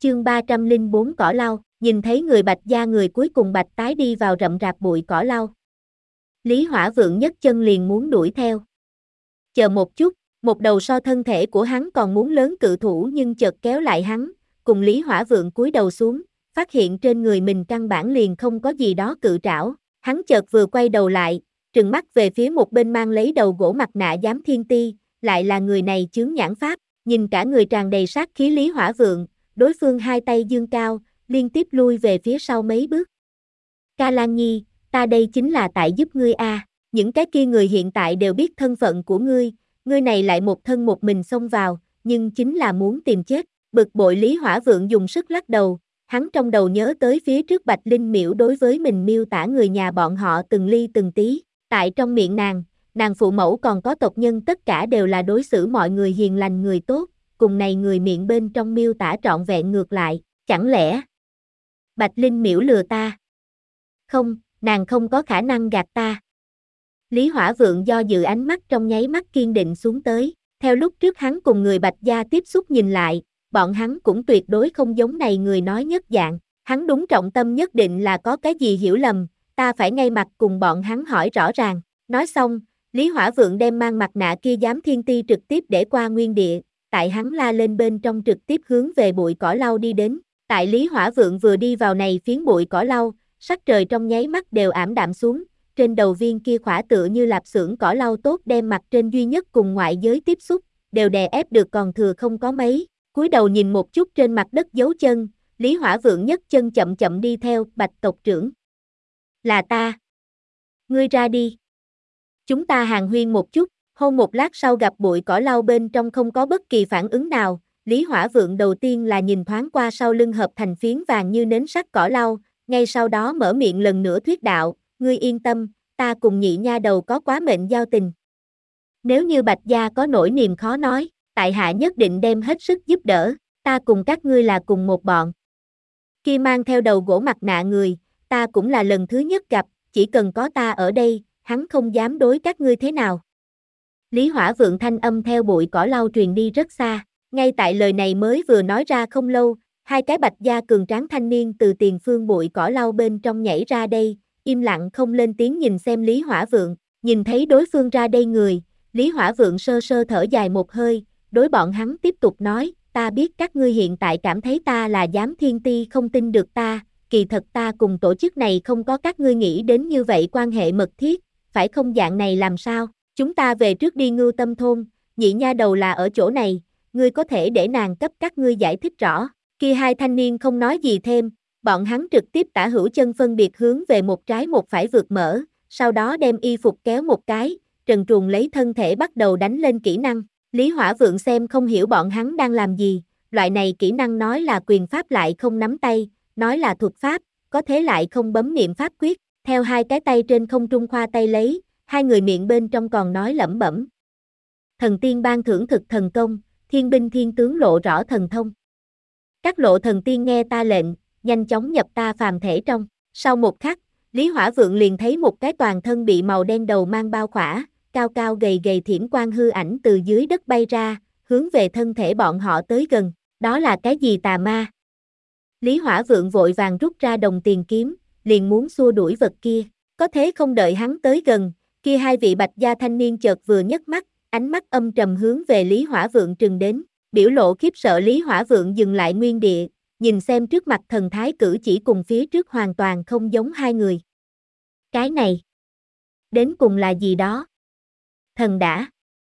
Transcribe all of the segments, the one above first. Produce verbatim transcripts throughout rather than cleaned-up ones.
Chương ba trăm lẻ bốn Cỏ lau, nhìn thấy người Bạch gia người cuối cùng Bạch tái đi vào rậm rạp bụi cỏ lau. Lý Hỏa Vượng nhấc chân liền muốn đuổi theo. Chờ một chút, một đầu so thân thể của hắn còn muốn lớn cự thủ nhưng chợt kéo lại hắn, cùng Lý Hỏa Vượng cúi đầu xuống, phát hiện trên người mình căn bản liền không có gì đó cự trảo. Hắn chợt vừa quay đầu lại, trừng mắt về phía một bên mang lấy đầu gỗ mặt nạ giám thiên ti, lại là người này chướng nhãn pháp, nhìn cả người tràn đầy sát khí Lý Hỏa Vượng, đối phương hai tay giương cao, liên tiếp lui về phía sau mấy bước. Ca Lan Nhi, ta đây chính là tại giúp ngươi a, à. Những cái kia người hiện tại đều biết thân phận của ngươi, ngươi này lại một thân một mình xông vào, nhưng chính là muốn tìm chết. Bực bội Lý Hỏa Vượng dùng sức lắc đầu, hắn trong đầu nhớ tới phía trước Bạch Linh Miễu đối với mình miêu tả người nhà bọn họ từng ly từng tí, tại trong miệng nàng, nàng phụ mẫu còn có tộc nhân tất cả đều là đối xử mọi người hiền lành người tốt, cùng này người miệng bên trong miêu tả trọn vẹn ngược lại, chẳng lẽ Bạch Linh Miễu lừa ta? Không, nàng không có khả năng gạt ta. Lý Hỏa Vượng do dự ánh mắt trong nháy mắt kiên định xuống tới, theo lúc trước hắn cùng người Bạch gia tiếp xúc nhìn lại, bọn hắn cũng tuyệt đối không giống này người nói nhất dạng, hắn đúng trọng tâm nhất định là có cái gì hiểu lầm, ta phải ngay mặt cùng bọn hắn hỏi rõ ràng. Nói xong, Lý Hỏa Vượng đem mang mặt nạ kia giám thiên ti trực tiếp để qua nguyên địa, tại hắn la lên bên trong trực tiếp hướng về bụi cỏ lau đi đến. Tại Lý Hỏa Vượng vừa đi vào này phiến bụi cỏ lau, sắc trời trong nháy mắt đều ảm đạm xuống, trên đầu viên kia khỏa tựa như lạp xưởng cỏ lau tốt đem mặt trên duy nhất cùng ngoại giới tiếp xúc, đều đè ép được còn thừa không có mấy. Cúi đầu nhìn một chút trên mặt đất dấu chân, Lý Hỏa Vượng nhấc chân chậm chậm đi theo, Bạch tộc trưởng. Là ta. Ngươi ra đi. Chúng ta hàn huyên một chút, hôn một lát sau gặp bụi cỏ lau bên trong không có bất kỳ phản ứng nào, Lý Hỏa Vượng đầu tiên là nhìn thoáng qua sau lưng hợp thành phiến vàng như nến sắt cỏ lau, ngay sau đó mở miệng lần nữa thuyết đạo, ngươi yên tâm, ta cùng nhị nha đầu có quá mệnh giao tình. Nếu như Bạch gia có nỗi niềm khó nói, tại hạ nhất định đem hết sức giúp đỡ, ta cùng các ngươi là cùng một bọn. Kia mang theo đầu gỗ mặt nạ người, ta cũng là lần thứ nhất gặp, chỉ cần có ta ở đây, hắn không dám đối các ngươi thế nào. Lý Hỏa Vượng thanh âm theo bụi cỏ lau truyền đi rất xa, ngay tại lời này mới vừa nói ra không lâu, hai cái Bạch gia cường tráng thanh niên từ tiền phương bụi cỏ lau bên trong nhảy ra đây, im lặng không lên tiếng nhìn xem Lý Hỏa Vượng, nhìn thấy đối phương ra đây người, Lý Hỏa Vượng sơ sơ thở dài một hơi, đối bọn hắn tiếp tục nói, ta biết các ngươi hiện tại cảm thấy ta là giám thiên ti không tin được ta, kỳ thật ta cùng tổ chức này không có các ngươi nghĩ đến như vậy quan hệ mật thiết, phải không dạng này làm sao, chúng ta về trước đi Ngưu Tâm thôn, nhị nha đầu là ở chỗ này, ngươi có thể để nàng cấp các ngươi giải thích rõ. Kia hai thanh niên không nói gì thêm, bọn hắn trực tiếp tả hữu chân phân biệt hướng về một trái một phải vượt mở, sau đó đem y phục kéo một cái, trần truồng lấy thân thể bắt đầu đánh lên kỹ năng. Lý Hỏa Vượng xem không hiểu bọn hắn đang làm gì, loại này kỹ năng nói là quyền pháp lại không nắm tay, nói là thuật pháp, có thế lại không bấm niệm pháp quyết, theo hai cái tay trên không trung khoa tay lấy, hai người miệng bên trong còn nói lẩm bẩm. Thần tiên ban thưởng thực thần công, thiên binh thiên tướng lộ rõ thần thông. Các lộ thần tiên nghe ta lệnh, nhanh chóng nhập ta phàm thể trong. Sau một khắc, Lý Hỏa Vượng liền thấy một cái toàn thân bị màu đen đầu mang bao khỏa, cao cao gầy gầy thiểm quang hư ảnh từ dưới đất bay ra, hướng về thân thể bọn họ tới gần. Đó là cái gì tà ma? Lý Hỏa Vượng vội vàng rút ra đồng tiền kiếm, liền muốn xua đuổi vật kia. Có thế không đợi hắn tới gần, kia hai vị Bạch gia thanh niên chợt vừa nhấc mắt, ánh mắt âm trầm hướng về Lý Hỏa Vượng trừng đến. Biểu lộ khiếp sợ Lý Hỏa Vượng dừng lại nguyên địa, nhìn xem trước mặt thần thái cử chỉ cùng phía trước hoàn toàn không giống hai người. Cái này, đến cùng là gì đó? Thần đã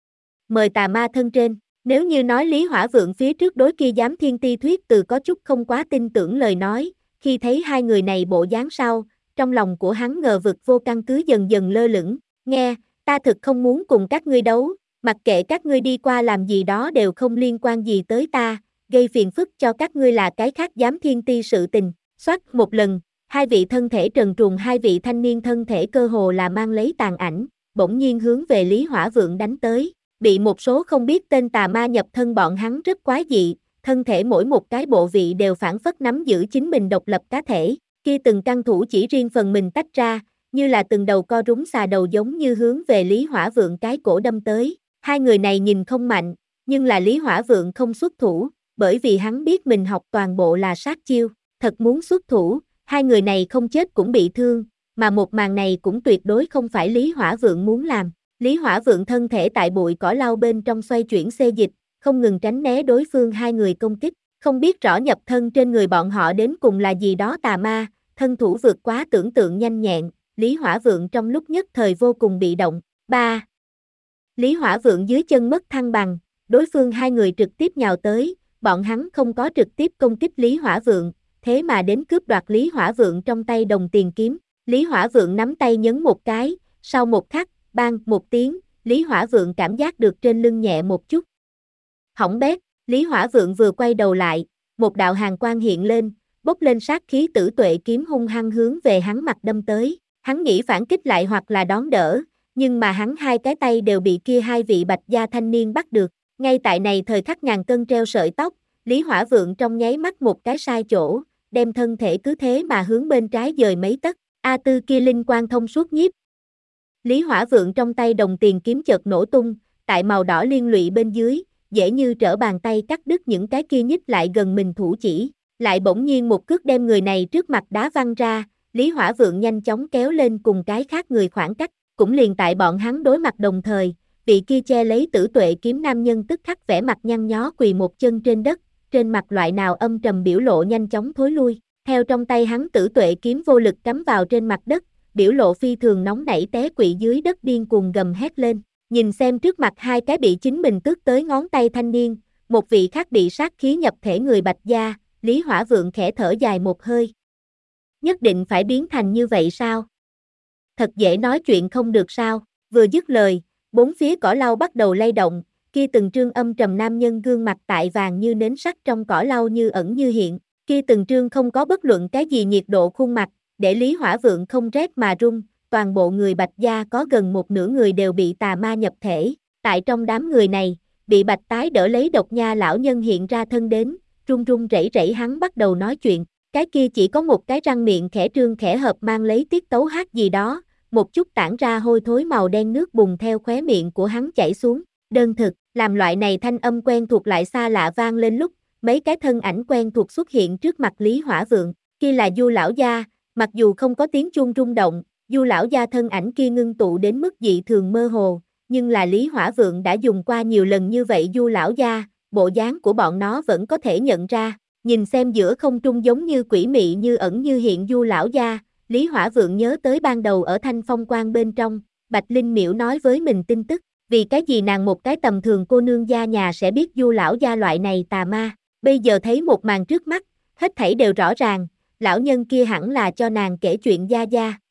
mời tà ma thân trên, nếu như nói Lý Hỏa Vượng phía trước đối kia giám thiên ti thuyết từ có chút không quá tin tưởng lời nói, khi thấy hai người này bộ dáng sau, trong lòng của hắn ngờ vực vô căn cứ dần dần lơ lửng, nghe, ta thực không muốn cùng các ngươi đấu, mặc kệ các ngươi đi qua làm gì đó đều không liên quan gì tới ta, gây phiền phức cho các ngươi là cái khác giám thiên ti sự tình. Xoát một lần, hai vị thân thể trần truồng hai vị thanh niên thân thể cơ hồ là mang lấy tàn ảnh, bỗng nhiên hướng về Lý Hỏa Vượng đánh tới, bị một số không biết tên tà ma nhập thân bọn hắn rất quái dị, thân thể mỗi một cái bộ vị đều phản phất nắm giữ chính mình độc lập cá thể, kia từng căn thủ chỉ riêng phần mình tách ra, như là từng đầu co rúng xà đầu giống như hướng về Lý Hỏa Vượng cái cổ đâm tới. Hai người này nhìn không mạnh, nhưng là Lý Hỏa Vượng không xuất thủ, bởi vì hắn biết mình học toàn bộ là sát chiêu, thật muốn xuất thủ, hai người này không chết cũng bị thương, mà một màn này cũng tuyệt đối không phải Lý Hỏa Vượng muốn làm. Lý Hỏa Vượng thân thể tại bụi cỏ lau bên trong xoay chuyển xê dịch, không ngừng tránh né đối phương hai người công kích, không biết rõ nhập thân trên người bọn họ đến cùng là gì đó tà ma, thân thủ vượt quá tưởng tượng nhanh nhẹn, Lý Hỏa Vượng trong lúc nhất thời vô cùng bị động. ba. Lý Hỏa Vượng dưới chân mất thăng bằng, đối phương hai người trực tiếp nhào tới, bọn hắn không có trực tiếp công kích Lý Hỏa Vượng, thế mà đến cướp đoạt Lý Hỏa Vượng trong tay đồng tiền kiếm. Lý Hỏa Vượng nắm tay nhấn một cái, sau một khắc, bang một tiếng, Lý Hỏa Vượng cảm giác được trên lưng nhẹ một chút. Hỏng bét, Lý Hỏa Vượng vừa quay đầu lại, một đạo hàn quang hiện lên, bốc lên sát khí tử tuệ kiếm hung hăng hướng về hắn mặt đâm tới. Hắn nghĩ phản kích lại hoặc là đón đỡ, nhưng mà hắn hai cái tay đều bị kia hai vị bạch gia thanh niên bắt được. Ngay tại này thời khắc ngàn cân treo sợi tóc, Lý Hỏa Vượng trong nháy mắt một cái sai chỗ, đem thân thể cứ thế mà hướng bên trái dời mấy tấc. A Tư kia linh quang thông suốt nhiếp. Lý Hỏa Vượng trong tay đồng tiền kiếm chợt nổ tung, tại màu đỏ liên lụy bên dưới, dễ như trở bàn tay cắt đứt những cái kia nhích lại gần mình thủ chỉ, lại bỗng nhiên một cước đem người này trước mặt đá văng ra, Lý Hỏa Vượng nhanh chóng kéo lên cùng cái khác người khoảng cách, cũng liền tại bọn hắn đối mặt đồng thời, vị kia che lấy tử tuệ kiếm nam nhân tức khắc vẻ mặt nhăn nhó quỳ một chân trên đất, trên mặt loại nào âm trầm biểu lộ nhanh chóng thối lui, theo trong tay hắn tử tuệ kiếm vô lực cắm vào trên mặt đất, biểu lộ phi thường nóng nảy té quỵ dưới đất điên cuồng gầm hét lên, nhìn xem trước mặt hai cái bị chính mình tước tới ngón tay thanh niên, một vị khác bị sát khí nhập thể người bạch gia, Lý Hỏa Vượng khẽ thở dài một hơi. Nhất định phải biến thành như vậy sao? Thật dễ nói chuyện không được sao? Vừa dứt lời, bốn phía cỏ lau bắt đầu lay động, kia từng trương âm trầm nam nhân gương mặt tại vàng như nến sắt trong cỏ lau như ẩn như hiện, kia từng trương không có bất luận cái gì nhiệt độ khuôn mặt, để Lý Hỏa Vượng không rét mà run, toàn bộ người bạch gia có gần một nửa người đều bị tà ma nhập thể, tại trong đám người này, bị bạch tái đỡ lấy độc nha lão nhân hiện ra thân đến, run run rẩy rẩy hắn bắt đầu nói chuyện, cái kia chỉ có một cái răng miệng khẽ trương khẽ hợp mang lấy tiết tấu hát gì đó, một chút tản ra hôi thối màu đen nước bùn theo khóe miệng của hắn chảy xuống, đơn thực, làm loại này thanh âm quen thuộc lại xa lạ vang lên lúc, mấy cái thân ảnh quen thuộc xuất hiện trước mặt Lý Hỏa Vượng, kia là Du lão gia, mặc dù không có tiếng chuông rung động, Du lão gia thân ảnh kia ngưng tụ đến mức dị thường mơ hồ, nhưng là Lý Hỏa Vượng đã dùng qua nhiều lần như vậy Du lão gia, bộ dáng của bọn nó vẫn có thể nhận ra, nhìn xem giữa không trung giống như quỷ mị như ẩn như hiện Du lão gia, Lý Hỏa Vượng nhớ tới ban đầu ở Thanh Phong Quan bên trong, Bạch Linh Miễu nói với mình tin tức, vì cái gì nàng một cái tầm thường cô nương gia nhà sẽ biết Du lão gia loại này tà ma, bây giờ thấy một màn trước mắt, hết thảy đều rõ ràng, lão nhân kia hẳn là cho nàng kể chuyện gia gia.